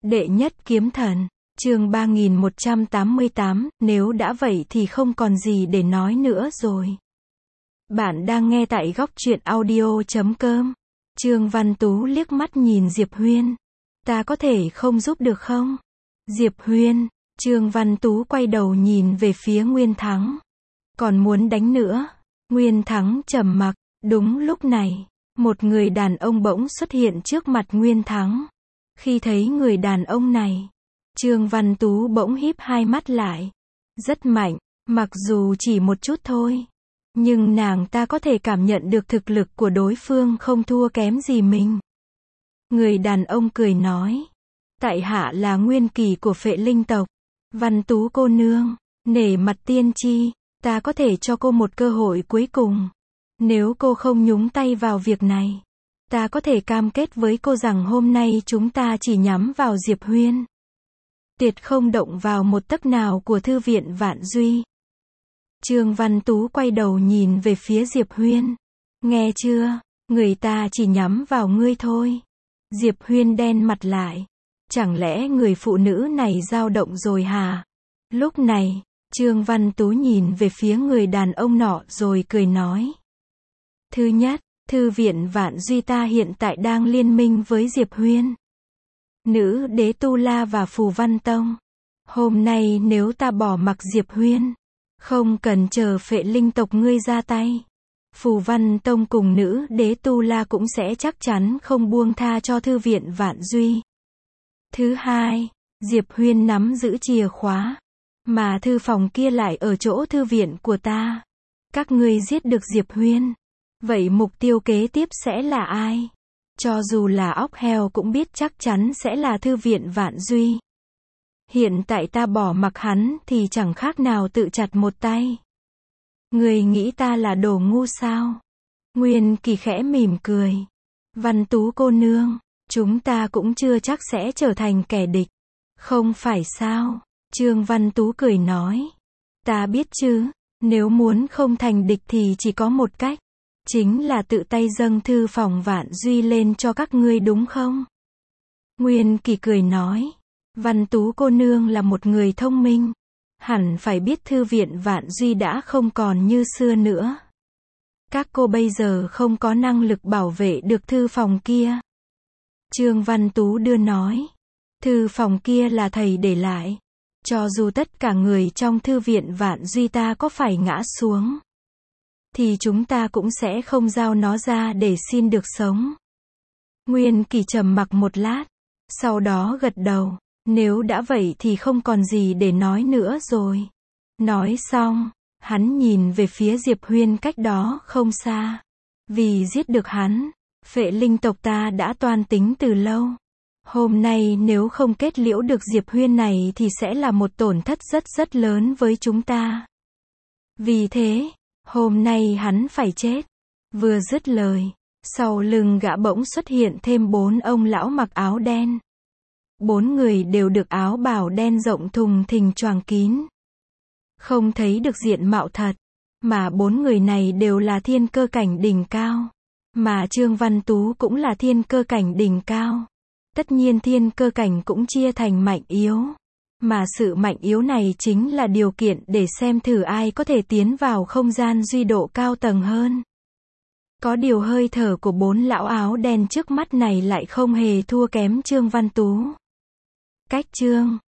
Đệ nhất kiếm thần, chương 3188, nếu đã vậy thì không còn gì để nói nữa rồi. Bạn đang nghe tại góc truyện audio.com. Trương Văn Tú liếc mắt nhìn Diệp Huyên. Ta có thể không giúp được không? Diệp Huyên, Trương Văn Tú quay đầu nhìn về phía Nguyên Thắng. Còn muốn đánh nữa? Nguyên Thắng trầm mặc. Đúng lúc này, một người đàn ông bỗng xuất hiện trước mặt Nguyên Thắng. Khi thấy người đàn ông này, Trương Văn Tú bỗng híp hai mắt lại. Rất mạnh, mặc dù chỉ một chút thôi. Nhưng nàng ta có thể cảm nhận được thực lực của đối phương không thua kém gì mình. Người đàn ông cười nói. Tại hạ là Nguyên Kỳ của Phệ Linh tộc. Văn Tú cô nương, nể mặt tiên tri, ta có thể cho cô một cơ hội cuối cùng. Nếu cô không nhúng tay vào việc này, ta có thể cam kết với cô rằng hôm nay chúng ta chỉ nhắm vào Diệp Huyên. Tuyệt không động vào một tấc nào của thư viện Vạn Duy. Trương Văn Tú quay đầu nhìn về phía Diệp Huyên. Nghe chưa, người ta chỉ nhắm vào ngươi thôi. Diệp Huyên đen mặt lại. Chẳng lẽ người phụ nữ này dao động rồi hả? Lúc này, Trương Văn Tú nhìn về phía người đàn ông nọ rồi cười nói. Thứ nhất, thư viện Vạn Duy ta hiện tại đang liên minh với Diệp Huyên, Nữ Đế Tu La và Phù Văn Tông. Hôm nay nếu ta bỏ mặc Diệp Huyên, không cần chờ Phệ Linh tộc ngươi ra tay, Phù Văn Tông cùng Nữ Đế Tu La cũng sẽ chắc chắn không buông tha cho thư viện Vạn Duy. Thứ hai, Diệp Huyên nắm giữ chìa khóa, mà thư phòng kia lại ở chỗ thư viện của ta. Các ngươi giết được Diệp Huyên, vậy mục tiêu kế tiếp sẽ là ai? Cho dù là óc heo cũng biết chắc chắn sẽ là thư viện Vạn Duy. Hiện tại ta bỏ mặc hắn thì chẳng khác nào tự chặt một tay. Người nghĩ ta là đồ ngu sao? Nguyên Kỳ khẽ mỉm cười. Văn Tú cô nương, chúng ta cũng chưa chắc sẽ trở thành kẻ địch. Không phải sao? Trương Văn Tú cười nói. Ta biết chứ, nếu muốn không thành địch thì chỉ có một cách. Chính là tự tay dâng thư phòng Vạn Duy lên cho các ngươi đúng không? Nguyên Kỳ cười nói. Văn Tú cô nương là một người thông minh. Hẳn phải biết thư viện Vạn Duy đã không còn như xưa nữa. Các cô bây giờ không có năng lực bảo vệ được thư phòng kia. Trương Văn Tú đưa nói. Thư phòng kia là thầy để lại. Cho dù tất cả người trong thư viện Vạn Duy ta có phải ngã xuống, thì chúng ta cũng sẽ không giao nó ra để xin được sống. Nguyên Kỳ trầm mặc một lát, sau đó gật đầu. Nếu đã vậy thì không còn gì để nói nữa rồi. Nói xong, hắn nhìn về phía Diệp Huyên cách đó không xa. Vì giết được hắn, Phệ Linh tộc ta đã toan tính từ lâu. Hôm nay nếu không kết liễu được Diệp Huyên này thì sẽ là một tổn thất rất lớn với chúng ta. Vì thế, hôm nay hắn phải chết. Vừa dứt lời, sau lưng gã bỗng xuất hiện thêm 4 ông lão mặc áo đen. 4 người đều được áo bào đen rộng thùng thình choàng kín. Không thấy được diện mạo thật, mà 4 người này đều là thiên cơ cảnh đỉnh cao. Mà Trương Văn Tú cũng là thiên cơ cảnh đỉnh cao. Tất nhiên thiên cơ cảnh cũng chia thành mạnh yếu. Mà sự mạnh yếu này chính là điều kiện để xem thử ai có thể tiến vào không gian duy độ cao tầng hơn. Có điều hơi thở của 4 lão áo đen trước mắt này lại không hề thua kém Trương Văn Tú. Cách Trương